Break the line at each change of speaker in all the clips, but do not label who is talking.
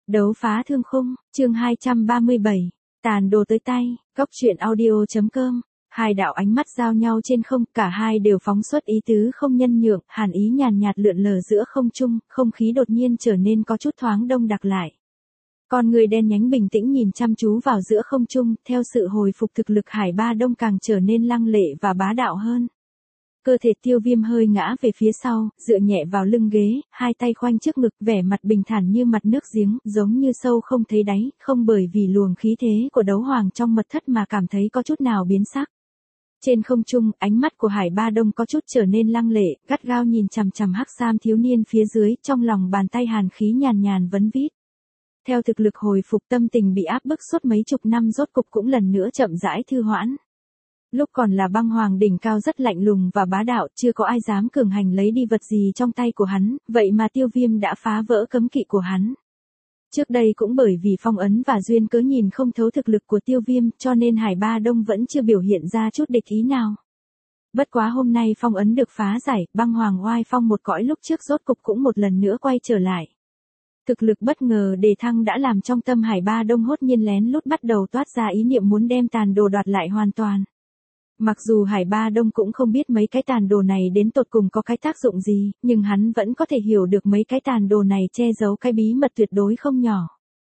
Đấu phá thương khung, chương 237, tàn đồ tới tay, góc truyện audio.com. Hai đạo ánh mắt giao nhau trên không, cả hai đều phóng xuất ý tứ không nhân nhượng, hàn ý nhàn nhạt lượn lờ giữa không trung, không khí đột nhiên trở nên có chút thoáng đông đặc lại. Con người đen nhánh bình tĩnh nhìn chăm chú vào giữa không trung, theo sự hồi phục thực lực Hải Ba Đông càng trở nên lăng lệ và bá đạo hơn. Cơ thể Tiêu Viêm hơi ngã về phía sau, dựa nhẹ vào lưng ghế, hai tay khoanh trước ngực, vẻ mặt bình thản như mặt nước giếng, giống như sâu không thấy đáy, không bởi vì luồng khí thế của đấu hoàng trong mật thất mà cảm thấy có chút nào biến sắc. Trên không trung, ánh mắt của Hải Ba Đông có chút trở nên lăng lệ, gắt gao nhìn chằm chằm hắc sam thiếu niên phía dưới, trong lòng bàn tay hàn khí nhàn nhàn vấn vít. Theo thực lực hồi phục, tâm tình bị áp bức suốt mấy chục năm rốt cục cũng lần nữa chậm rãi thư hoãn. Lúc còn là băng hoàng đỉnh cao rất lạnh lùng và bá đạo, chưa có ai dám cường hành lấy đi vật gì trong tay của hắn, vậy mà Tiêu Viêm đã phá vỡ cấm kỵ của hắn. Trước đây cũng bởi vì phong ấn và duyên cớ nhìn không thấu thực lực của Tiêu Viêm, cho nên Hải Ba Đông vẫn chưa biểu hiện ra chút địch ý nào. Bất quá hôm nay phong ấn được phá giải, băng hoàng oai phong một cõi lúc trước rốt cục cũng một lần nữa quay trở lại. Thực lực bất ngờ đề thăng đã làm trong tâm Hải Ba Đông hốt nhiên lén lút bắt đầu toát ra ý niệm muốn đem tàn đồ đoạt lại hoàn toàn. Mặc dù Hải Ba Đông cũng không biết mấy cái tàn đồ này đến tột cùng có cái tác dụng gì, nhưng hắn vẫn có thể hiểu được mấy cái tàn đồ này che giấu cái bí mật tuyệt đối không nhỏ.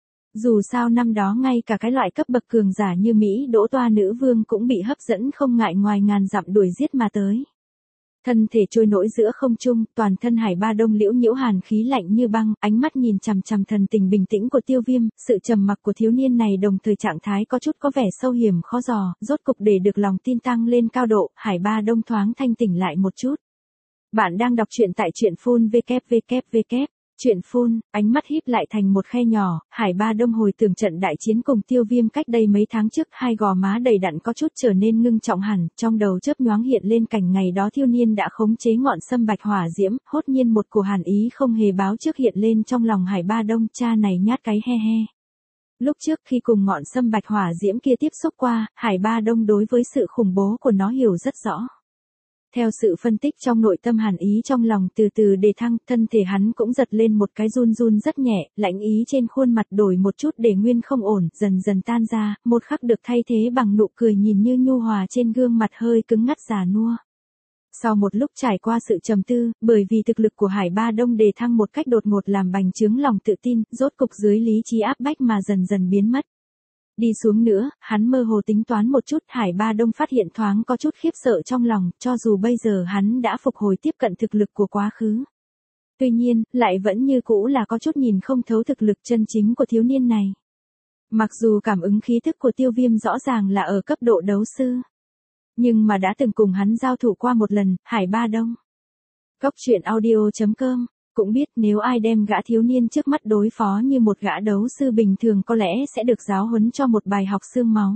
Dù sao năm đó ngay cả cái loại cấp bậc cường giả như Mỹ Đỗ Toa nữ vương cũng bị hấp dẫn không ngại ngoài ngàn dặm đuổi giết mà tới. Thân thể trôi nổi giữa không trung, toàn thân Hải Ba Đông liễu nhiễu hàn khí lạnh như băng, ánh mắt nhìn chằm chằm thần tình bình tĩnh của Tiêu Viêm, sự trầm mặc của thiếu niên này đồng thời trạng thái có chút có vẻ sâu hiểm khó dò, rốt cục để được lòng tin tăng lên cao độ, Hải Ba Đông thoáng thanh tỉnh lại một chút. Bạn đang đọc truyện tại truyện phun www. Chuyện phun, ánh mắt híp lại thành một khe nhỏ, Hải Ba Đông hồi tưởng trận đại chiến cùng Tiêu Viêm cách đây mấy tháng trước, hai gò má đầy đặn có chút trở nên ngưng trọng hẳn, trong đầu chớp nhoáng hiện lên cảnh ngày đó thiếu niên đã khống chế ngọn sâm bạch hỏa diễm, hốt nhiên một cổ hàn ý không hề báo trước hiện lên trong lòng Hải Ba Đông, cha này nhát cái he he. Lúc trước khi cùng ngọn sâm bạch hỏa diễm kia tiếp xúc qua, Hải Ba Đông đối với sự khủng bố của nó hiểu rất rõ. Theo sự phân tích trong nội tâm hàn ý trong lòng từ từ đề thăng, thân thể hắn cũng giật lên một cái run run rất nhẹ, lạnh ý trên khuôn mặt đổi một chút để nguyên không ổn, dần dần tan ra, một khắc được thay thế bằng nụ cười nhìn như nhu hòa trên gương mặt hơi cứng ngắt già nua. Sau một lúc trải qua sự trầm tư, bởi vì thực lực của Hải Ba Đông đề thăng một cách đột ngột làm bành trướng lòng tự tin, rốt cục dưới lý trí áp bách mà dần dần biến mất. Đi xuống nữa, hắn mơ hồ tính toán một chút, Hải Ba Đông phát hiện thoáng có chút khiếp sợ trong lòng, cho dù bây giờ hắn đã phục hồi tiếp cận thực lực của quá khứ. Tuy nhiên, lại vẫn như cũ là có chút nhìn không thấu thực lực chân chính của thiếu niên này. Mặc dù cảm ứng khí thức của Tiêu Viêm rõ ràng là ở cấp độ đấu sư, nhưng mà đã từng cùng hắn giao thủ qua một lần, Hải Ba Đông. Góc truyện audio.com cũng biết nếu ai đem gã thiếu niên trước mắt đối phó như một gã đấu sư bình thường có lẽ sẽ được giáo huấn cho một bài học xương máu.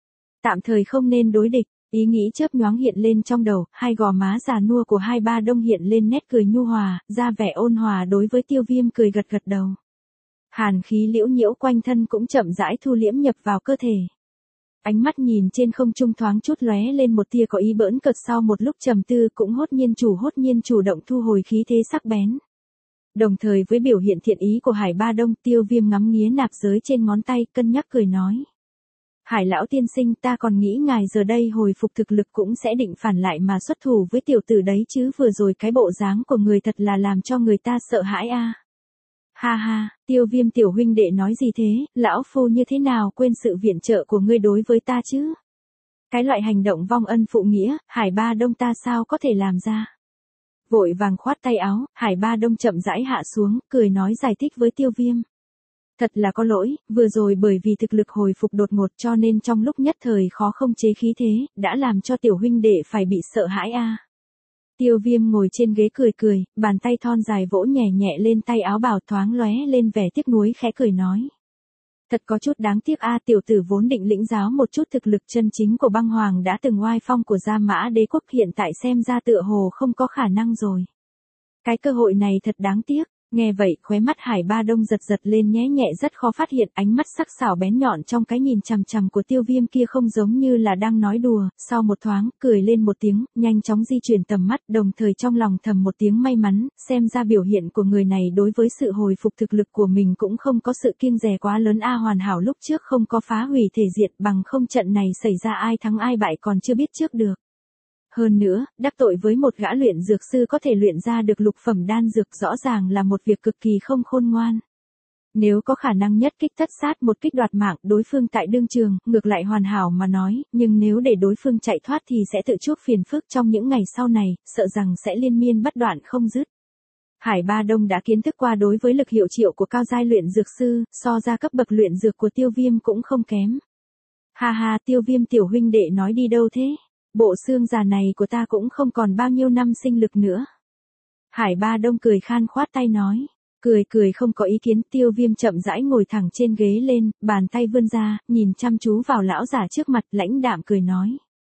Tạm thời không nên đối địch, ý nghĩ chớp nhoáng hiện lên trong đầu, hai gò má già nua của Hải Ba Đông hiện lên nét cười nhu hòa, ra vẻ ôn hòa đối với Tiêu Viêm cười gật gật đầu. Hàn khí liễu nhiễu quanh thân cũng chậm rãi thu liễm nhập vào cơ thể. Ánh mắt nhìn trên không trung thoáng chút lóe lên một tia có ý bỡn cợt, sau một lúc trầm tư cũng hốt nhiên chủ động thu hồi khí thế sắc bén. Đồng thời với biểu hiện thiện ý của Hải Ba Đông, Tiêu Viêm ngắm nghía nạp giới trên ngón tay, cân nhắc cười nói. Hải lão tiên sinh, ta còn nghĩ ngài giờ đây hồi phục thực lực cũng sẽ định phản lại mà xuất thủ với tiểu tử đấy chứ, vừa rồi cái bộ dáng của người thật là làm cho người ta sợ hãi a. Ha ha, Tiêu Viêm tiểu huynh đệ nói gì thế, lão phu như thế nào quên sự viện trợ của ngươi đối với ta chứ? Cái loại hành động vong ân phụ nghĩa, Hải Ba Đông ta sao có thể làm ra? Vội vàng khoát tay áo, Hải Ba Đông chậm rãi hạ xuống, cười nói giải thích với Tiêu Viêm. Thật là có lỗi, vừa rồi bởi vì thực lực hồi phục đột ngột cho nên trong lúc nhất thời khó không chế khí thế, đã làm cho tiểu huynh đệ phải bị sợ hãi a. Tiêu Viêm ngồi trên ghế cười, bàn tay thon dài vỗ nhẹ nhẹ lên tay áo bào, thoáng lóe lên vẻ tiếc nuối, khẽ cười nói. Thật có chút đáng tiếc a, tiểu tử vốn định lĩnh giáo một chút thực lực chân chính của băng hoàng đã từng oai phong của Gia Mã Đế quốc, hiện tại xem ra tựa hồ không có khả năng rồi. Cái cơ hội này thật đáng tiếc, Nghe vậy khóe mắt Hải Ba Đông giật giật lên nhé nhẹ rất khó phát hiện ánh mắt sắc sảo bén nhọn trong cái nhìn chằm chằm của Tiêu Viêm kia không giống như là đang nói đùa, sau một thoáng, cười lên một tiếng, nhanh chóng di chuyển tầm mắt đồng thời trong lòng thầm một tiếng may mắn, xem ra biểu hiện của người này đối với sự hồi phục thực lực của mình cũng không có sự kiêng dè quá lớn hoàn hảo lúc trước không có phá hủy thể diện bằng không trận này xảy ra ai thắng ai bại còn chưa biết trước được. Hơn nữa, đắc tội với một gã luyện dược sư có thể luyện ra được lục phẩm đan dược rõ ràng là một việc cực kỳ không khôn ngoan. Nếu có khả năng nhất kích tất sát một kích đoạt mạng đối phương tại đương trường, ngược lại hoàn hảo mà nói, nhưng nếu để đối phương chạy thoát thì sẽ tự chuốc phiền phức trong những ngày sau này, sợ rằng sẽ liên miên bất đoạn không dứt. Hải Ba Đông đã kiến thức qua đối với lực hiệu triệu của cao giai luyện dược sư, so ra cấp bậc luyện dược của Tiêu Viêm cũng không kém. Ha ha, Tiêu Viêm tiểu huynh đệ nói đi đâu thế? Bộ xương già này của ta cũng không còn bao nhiêu năm sinh lực nữa. Hải Ba Đông cười khan khoát tay nói. Cười không có ý kiến. Tiêu Viêm chậm rãi ngồi thẳng trên ghế lên, bàn tay vươn ra, nhìn chăm chú vào lão giả trước mặt, lãnh đạm cười nói.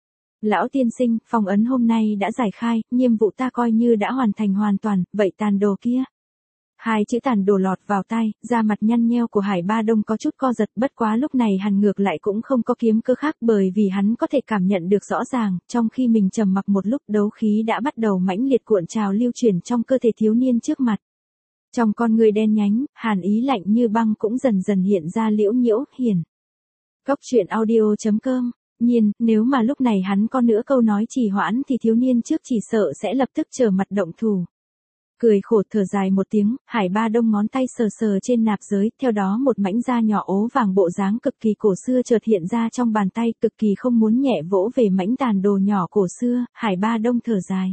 Lão tiên sinh, phong ấn hôm nay đã giải khai, nhiệm vụ ta coi như đã hoàn thành hoàn toàn, vậy tàn đồ kia. Hai chữ tàn đồ lọt vào tai, da mặt nhăn nheo của Hải Ba Đông có chút co giật, bất quá lúc này hắn ngược lại cũng không có kiếm cơ khác bởi vì hắn có thể cảm nhận được rõ ràng, trong khi mình trầm mặc một lúc đấu khí đã bắt đầu mãnh liệt cuộn trào lưu chuyển trong cơ thể thiếu niên trước mặt. Trong con người đen nhánh, hàn ý lạnh như băng cũng dần dần hiện ra liễu nhiễu, hiền. Góc truyện audio.com. Nhiên, nếu mà lúc này hắn có nữa câu nói trì hoãn thì thiếu niên trước chỉ sợ sẽ lập tức trở mặt động thủ. Cười khổ thở dài một tiếng, Hải Ba Đông ngón tay sờ sờ trên nạp giới, theo đó một mảnh da nhỏ ố vàng bộ dáng cực kỳ cổ xưa chợt hiện ra trong bàn tay, cực kỳ không muốn nhẹ vỗ về mảnh tàn đồ nhỏ cổ xưa, Hải Ba Đông thở dài.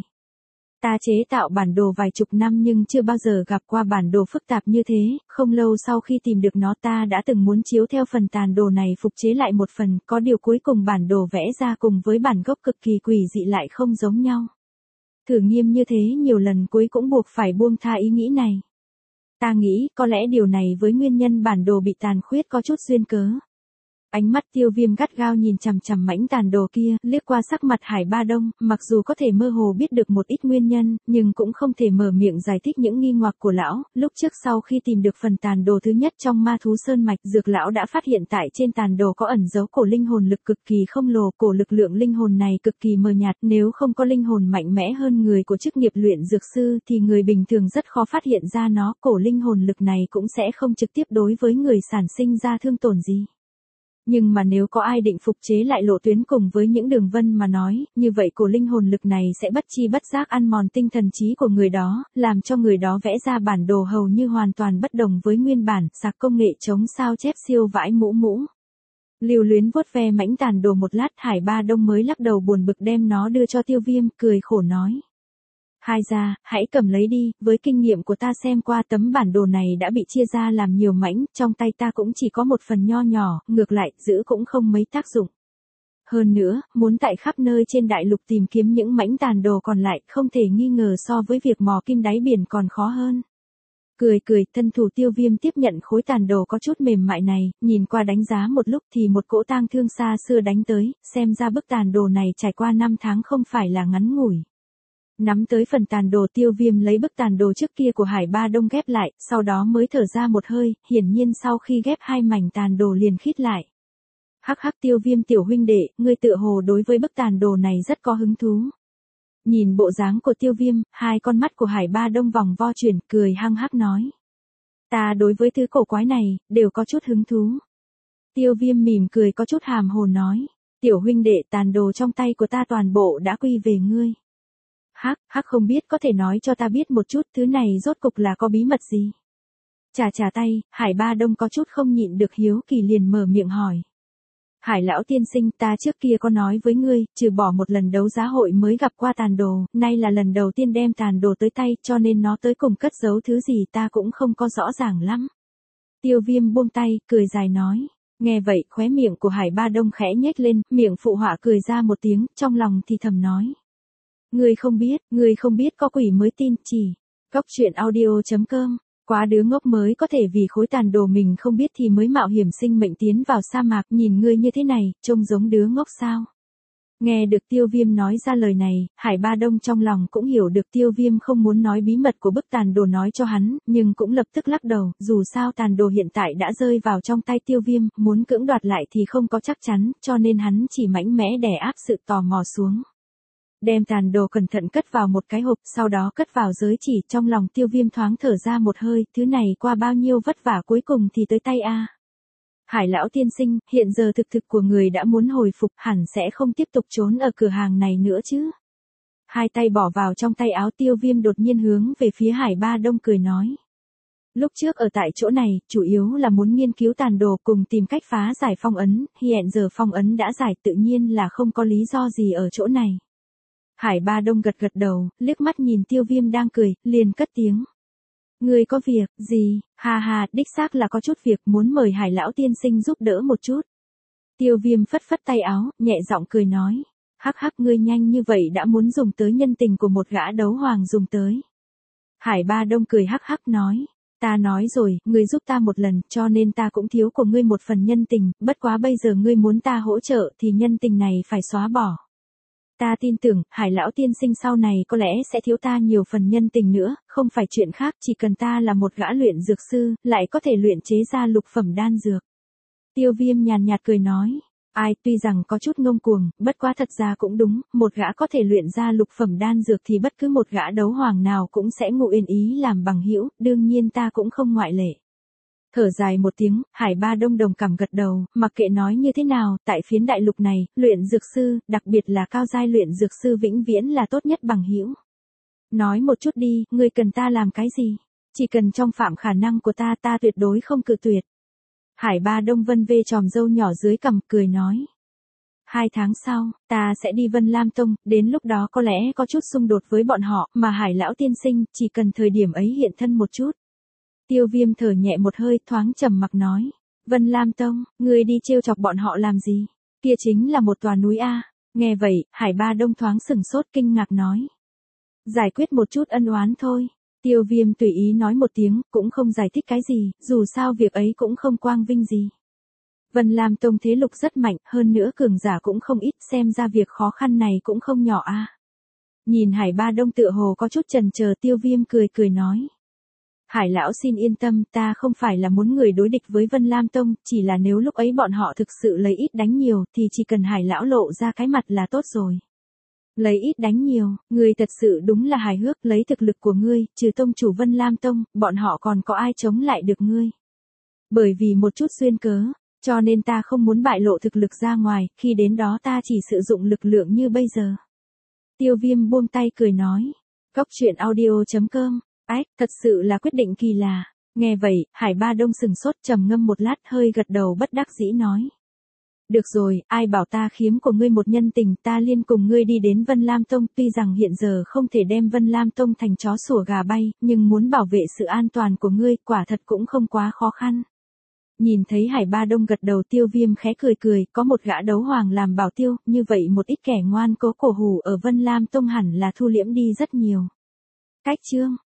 Ta chế tạo bản đồ vài chục năm nhưng chưa bao giờ gặp qua bản đồ phức tạp như thế, không lâu sau khi tìm được nó ta đã từng muốn chiếu theo phần tàn đồ này phục chế lại một phần, có điều cuối cùng bản đồ vẽ ra cùng với bản gốc cực kỳ quỷ dị lại không giống nhau. Thử nghiêm như thế nhiều lần cuối cũng buộc phải buông tha ý nghĩ này. Ta nghĩ có lẽ điều này với nguyên nhân bản đồ bị tàn khuyết có chút duyên cớ. Ánh mắt Tiêu Viêm gắt gao nhìn chằm chằm mảnh tàn đồ kia, liếc qua sắc mặt Hải Ba Đông, mặc dù có thể mơ hồ biết được một ít nguyên nhân, nhưng cũng không thể mở miệng giải thích những nghi hoặc của lão. Lúc trước sau khi tìm được phần tàn đồ thứ nhất trong Ma Thú Sơn Mạch, Dược lão đã phát hiện tại trên tàn đồ có ẩn dấu cổ linh hồn lực cực kỳ khổng lồ, cổ lực lượng linh hồn này cực kỳ mờ nhạt, nếu không có linh hồn mạnh mẽ hơn người của chức nghiệp luyện dược sư thì người bình thường rất khó phát hiện ra nó, cổ linh hồn lực này cũng sẽ không trực tiếp đối với người sản sinh ra thương tổn gì. Nhưng mà nếu có ai định phục chế lại lộ tuyến cùng với những đường vân mà nói, như vậy cổ linh hồn lực này sẽ bất chi bất giác ăn mòn tinh thần trí của người đó, làm cho người đó vẽ ra bản đồ hầu như hoàn toàn bất đồng với nguyên bản, sạc công nghệ chống sao chép siêu vãi mũ. Lưu luyến vuốt ve mảnh tàn đồ một lát, Hải Ba Đông mới lắc đầu buồn bực đem nó đưa cho Tiêu Viêm, cười khổ nói. Hai gia, hãy cầm lấy đi, với kinh nghiệm của ta xem qua tấm bản đồ này đã bị chia ra làm nhiều mảnh, trong tay ta cũng chỉ có một phần nho nhỏ, ngược lại, giữ cũng không mấy tác dụng. Hơn nữa, muốn tại khắp nơi trên đại lục tìm kiếm những mảnh tàn đồ còn lại, không thể nghi ngờ so với việc mò kim đáy biển còn khó hơn. Cười, thân thủ Tiêu Viêm tiếp nhận khối tàn đồ có chút mềm mại này, nhìn qua đánh giá một lúc thì một cỗ tang thương xa xưa đánh tới, xem ra bức tàn đồ này trải qua 5 tháng không phải là ngắn ngủi. Nắm tới phần tàn đồ, Tiêu Viêm lấy bức tàn đồ trước kia của Hải Ba Đông ghép lại, sau đó mới thở ra một hơi, hiển nhiên sau khi ghép hai mảnh tàn đồ liền khít lại. Hắc Tiêu Viêm tiểu huynh đệ, ngươi tựa hồ đối với bức tàn đồ này rất có hứng thú. Nhìn bộ dáng của Tiêu Viêm, hai con mắt của Hải Ba Đông vòng vo chuyển, cười hăng hắc nói. Ta đối với thứ cổ quái này, đều có chút hứng thú. Tiêu Viêm mỉm cười có chút hàm hồ nói. Tiểu huynh đệ, tàn đồ trong tay của ta toàn bộ đã quy về ngươi. Hắc không biết có thể nói cho ta biết một chút thứ này rốt cục là có bí mật gì. Chà tay, Hải Ba Đông có chút không nhịn được hiếu kỳ liền mở miệng hỏi. Hải lão tiên sinh, ta trước kia có nói với ngươi, trừ bỏ một lần đấu giá hội mới gặp qua tàn đồ, nay là lần đầu tiên đem tàn đồ tới tay cho nên nó tới cùng cất giấu thứ gì ta cũng không có rõ ràng lắm. Tiêu Viêm buông tay, cười dài nói. Nghe vậy, khóe miệng của Hải Ba Đông khẽ nhếch lên, miệng phụ họa cười ra một tiếng, trong lòng thì thầm nói. Ngươi không biết có quỷ mới tin, chỉ. Góc truyện audio.com. Quá đứa ngốc mới có thể vì khối tàn đồ mình không biết thì mới mạo hiểm sinh mệnh tiến vào sa mạc, nhìn ngươi như thế này, trông giống đứa ngốc sao. Nghe được Tiêu Viêm nói ra lời này, Hải Ba Đông trong lòng cũng hiểu được Tiêu Viêm không muốn nói bí mật của bức tàn đồ nói cho hắn, nhưng cũng lập tức lắc đầu, dù sao tàn đồ hiện tại đã rơi vào trong tay Tiêu Viêm, muốn cưỡng đoạt lại thì không có chắc chắn, cho nên hắn chỉ mạnh mẽ đè áp sự tò mò xuống. Đem tàn đồ cẩn thận cất vào một cái hộp, sau đó cất vào giới chỉ, trong lòng Tiêu Viêm thoáng thở ra một hơi, thứ này qua bao nhiêu vất vả cuối cùng thì tới tay a. Hải lão tiên sinh, hiện giờ thực của người đã muốn hồi phục, hẳn sẽ không tiếp tục trốn ở cửa hàng này nữa chứ. Hai tay bỏ vào trong tay áo, Tiêu Viêm đột nhiên hướng về phía Hải Ba Đông cười nói. Lúc trước ở tại chỗ này, chủ yếu là muốn nghiên cứu tàn đồ cùng tìm cách phá giải phong ấn, hiện giờ phong ấn đã giải tự nhiên là không có lý do gì ở chỗ này. Hải Ba Đông gật đầu, liếc mắt nhìn Tiêu Viêm đang cười, liền cất tiếng. Ngươi có việc, gì, ha, đích xác là có chút việc, muốn mời Hải lão tiên sinh giúp đỡ một chút. Tiêu Viêm phất tay áo, nhẹ giọng cười nói. Hắc, ngươi nhanh như vậy đã muốn dùng tới nhân tình của một gã đấu hoàng dùng tới. Hải Ba Đông cười hắc nói. Ta nói rồi, ngươi giúp ta một lần, cho nên ta cũng thiếu của ngươi một phần nhân tình, bất quá bây giờ ngươi muốn ta hỗ trợ thì nhân tình này phải xóa bỏ. Ta tin tưởng, Hải lão tiên sinh sau này có lẽ sẽ thiếu ta nhiều phần nhân tình nữa, không phải chuyện khác, chỉ cần ta là một gã luyện dược sư, lại có thể luyện chế ra lục phẩm đan dược. Tiêu Viêm nhàn nhạt cười nói, ai tuy rằng có chút ngông cuồng, bất quá thật ra cũng đúng, một gã có thể luyện ra lục phẩm đan dược thì bất cứ một gã đấu hoàng nào cũng sẽ ngụ yên ý làm bằng hữu, đương nhiên ta cũng không ngoại lệ. Thở dài một tiếng, Hải Ba Đông đồng cảm gật đầu, mặc kệ nói như thế nào, tại phiến đại lục này, luyện dược sư, đặc biệt là cao giai luyện dược sư vĩnh viễn là tốt nhất bằng hữu. Nói một chút đi, ngươi cần ta làm cái gì? Chỉ cần trong phạm khả năng của ta tuyệt đối không cự tuyệt. Hải Ba Đông vân vê chòm râu nhỏ dưới cằm, cười nói. 2 tháng sau, ta sẽ đi Vân Lam Tông, đến lúc đó có lẽ có chút xung đột với bọn họ, mà Hải lão tiên sinh, chỉ cần thời điểm ấy hiện thân một chút. Tiêu Viêm thở nhẹ một hơi, thoáng trầm mặc nói. Vân Lam Tông, ngươi đi trêu chọc bọn họ làm gì? Kia chính là một tòa núi a. Nghe vậy, Hải Ba Đông thoáng sừng sốt kinh ngạc nói. Giải quyết một chút ân oán thôi. Tiêu Viêm tùy ý nói một tiếng, cũng không giải thích cái gì, dù sao việc ấy cũng không quang vinh gì. Vân Lam Tông thế lực rất mạnh, hơn nữa cường giả cũng không ít, xem ra việc khó khăn này cũng không nhỏ a. Nhìn Hải Ba Đông tựa hồ có chút chần chờ, Tiêu Viêm cười nói. Hải lão xin yên tâm, ta không phải là muốn người đối địch với Vân Lam Tông, chỉ là nếu lúc ấy bọn họ thực sự lấy ít đánh nhiều, thì chỉ cần Hải lão lộ ra cái mặt là tốt rồi. Lấy ít đánh nhiều, ngươi thật sự đúng là hài hước, lấy thực lực của ngươi, trừ tông chủ Vân Lam Tông, bọn họ còn có ai chống lại được ngươi. Bởi vì một chút duyên cớ, cho nên ta không muốn bại lộ thực lực ra ngoài, khi đến đó ta chỉ sử dụng lực lượng như bây giờ. Tiêu Viêm buông tay cười nói. Goctruyện.audio.com. Ách, thật sự là quyết định kỳ lạ. Nghe vậy, Hải Ba Đông sừng sốt, trầm ngâm một lát, hơi gật đầu bất đắc dĩ nói. Được rồi, ai bảo ta khiếm của ngươi một nhân tình, ta liên cùng ngươi đi đến Vân Lam Tông, tuy rằng hiện giờ không thể đem Vân Lam Tông thành chó sủa gà bay, nhưng muốn bảo vệ sự an toàn của ngươi, quả thật cũng không quá khó khăn. Nhìn thấy Hải Ba Đông gật đầu, Tiêu Viêm khẽ cười, có một gã đấu hoàng làm bảo tiêu, như vậy một ít kẻ ngoan cố cổ hủ ở Vân Lam Tông hẳn là thu liễm đi rất nhiều. Cách chương